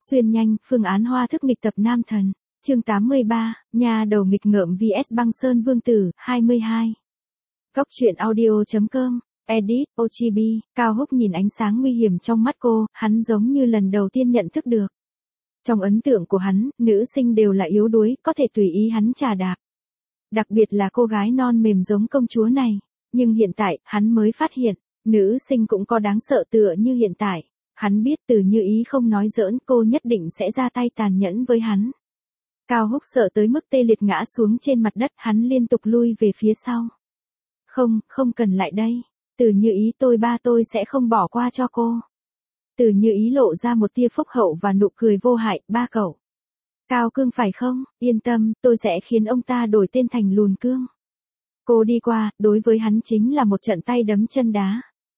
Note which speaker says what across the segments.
Speaker 1: Xuyên nhanh, phương án hoa thức nghịch tập nam thần. Chương 83, nhà đầu nghịch ngợm vs băng sơn vương tử, 22. Góc truyện audio.com, edit, Ochibi, Cao Húc nhìn ánh sáng nguy hiểm trong mắt cô, hắn giống như lần đầu tiên nhận thức được. Trong ấn tượng của hắn, nữ sinh đều là yếu đuối, có thể tùy ý hắn chà đạp. Đặc biệt là cô gái non mềm giống công chúa này. Nhưng hiện tại, hắn mới phát hiện, nữ sinh cũng có đáng sợ tựa như hiện tại. Hắn biết Từ Như Ý không nói giỡn, cô nhất định sẽ ra tay tàn nhẫn với hắn. Cao Húc sợ tới mức tê liệt ngã xuống trên mặt đất, hắn liên tục lui về phía sau. Không cần lại đây. Từ Như Ý tôi sẽ không bỏ qua cho cô. Từ Như Ý lộ ra một tia phúc hậu và nụ cười vô hại, ba cậu. Cao Cương phải không, yên tâm, tôi sẽ khiến ông ta đổi tên thành Lùn Cương. Cô đi qua, đối với hắn chính là một trận tay đấm chân đá.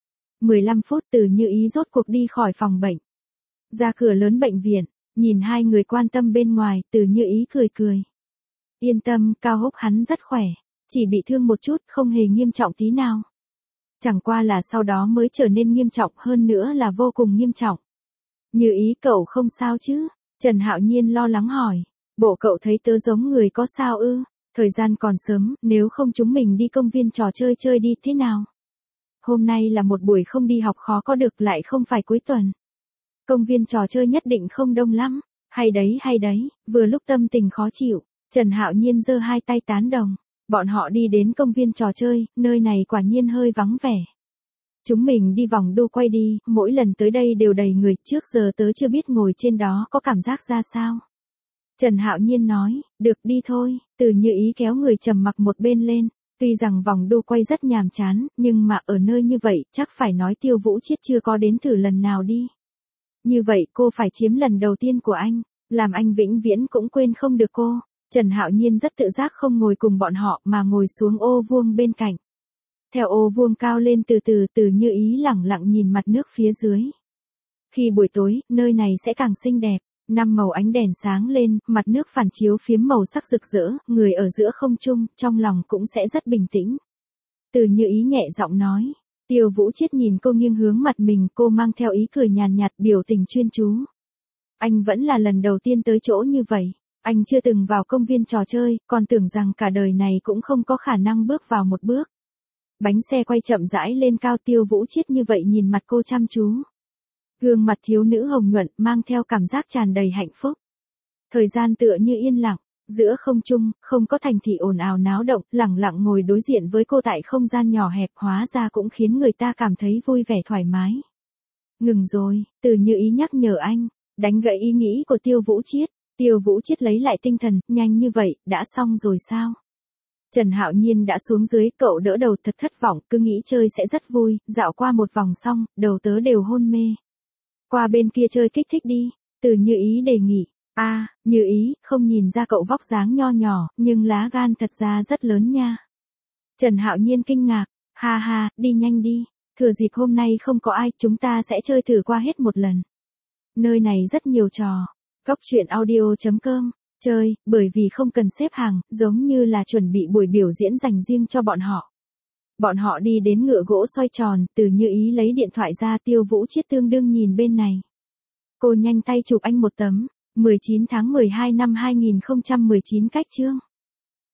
Speaker 1: 15 phút Từ Như Ý rốt cuộc đi khỏi phòng bệnh. Ra cửa lớn bệnh viện, nhìn hai người quan tâm bên ngoài, Từ Như Ý cười. Yên tâm, Cao Húc hắn rất khỏe, chỉ bị thương một chút, không hề nghiêm trọng tí nào. Chẳng qua là sau đó mới trở nên nghiêm trọng, hơn nữa là vô cùng nghiêm trọng. Như Ý cậu không sao chứ? Trần Hạo Nhiên lo lắng hỏi. Bộ cậu thấy tớ giống người có sao ư? Thời gian còn sớm, nếu không chúng mình đi công viên trò chơi chơi đi thế nào? Hôm nay là một buổi không đi học khó có được, lại không phải cuối tuần. Công viên trò chơi nhất định không đông lắm. Hay đấy, vừa lúc tâm tình khó chịu, Trần Hạo Nhiên giơ hai tay tán đồng. Bọn họ đi đến công viên trò chơi, nơi này quả nhiên hơi vắng vẻ. Chúng mình đi vòng đu quay đi, mỗi lần tới đây đều đầy người, trước giờ tớ chưa biết ngồi trên đó có cảm giác ra sao. Trần Hạo Nhiên nói, được đi thôi, Từ Như Ý kéo người trầm mặc một bên lên. Tuy rằng vòng đu quay rất nhàm chán, nhưng mà ở nơi như vậy, chắc phải nói Tiêu Vũ Chiết chưa có đến thử lần nào đi. Như vậy cô phải chiếm lần đầu tiên của anh, làm anh vĩnh viễn cũng quên không được cô. Trần Hạo Nhiên rất tự giác không ngồi cùng bọn họ mà ngồi xuống ô vuông bên cạnh. Theo ô vuông cao lên từ từ, Từ Như Ý lẳng lặng nhìn mặt nước phía dưới. Khi buổi tối, nơi này sẽ càng xinh đẹp. 5 màu ánh đèn sáng lên, mặt nước phản chiếu phiếm màu sắc rực rỡ, người ở giữa không trung, trong lòng cũng sẽ rất bình tĩnh. Từ Như Ý nhẹ giọng nói. Tiêu Vũ Chiết nhìn cô nghiêng hướng mặt mình, cô mang theo ý cười nhàn nhạt, biểu tình chuyên chú. Anh vẫn là lần đầu tiên tới chỗ như vậy. Anh chưa từng vào công viên trò chơi, còn tưởng rằng cả đời này cũng không có khả năng bước vào một bước. Bánh xe quay chậm rãi lên cao, Tiêu Vũ Chiết như vậy nhìn mặt cô chăm chú. Gương mặt thiếu nữ hồng nhuận, mang theo cảm giác tràn đầy hạnh phúc. Thời gian tựa như yên lặng, giữa không trung, không có thành thị ồn ào náo động, lẳng lặng ngồi đối diện với cô tại không gian nhỏ hẹp, hóa ra cũng khiến người ta cảm thấy vui vẻ thoải mái. Ngừng rồi, Từ Như Ý nhắc nhở anh, đánh gãy ý nghĩ của Tiêu Vũ Chiết. Tiêu Vũ Chiết lấy lại tinh thần, nhanh như vậy, đã xong rồi sao? Trần Hạo Nhiên đã xuống dưới, cậu đỡ đầu thật thất vọng, cứ nghĩ chơi sẽ rất vui, dạo qua một vòng xong, đầu tớ đều hôn mê. Qua bên kia chơi kích thích đi, Từ Như Ý đề nghị. Như Ý, không nhìn ra cậu vóc dáng nho nhỏ, nhưng lá gan thật ra rất lớn nha. Trần Hạo Nhiên kinh ngạc, ha, đi nhanh đi, thừa dịp hôm nay không có ai, chúng ta sẽ chơi thử qua hết một lần. Nơi này rất nhiều trò. Góc truyện audio.com, chơi, bởi vì không cần xếp hàng, giống như là chuẩn bị buổi biểu diễn dành riêng cho bọn họ. Bọn họ đi đến ngựa gỗ xoay tròn, Từ Như Ý lấy điện thoại ra, Tiêu Vũ Chiết tương đương nhìn bên này. Cô nhanh tay chụp anh một tấm, 19 tháng 12 năm 2019 cách chương.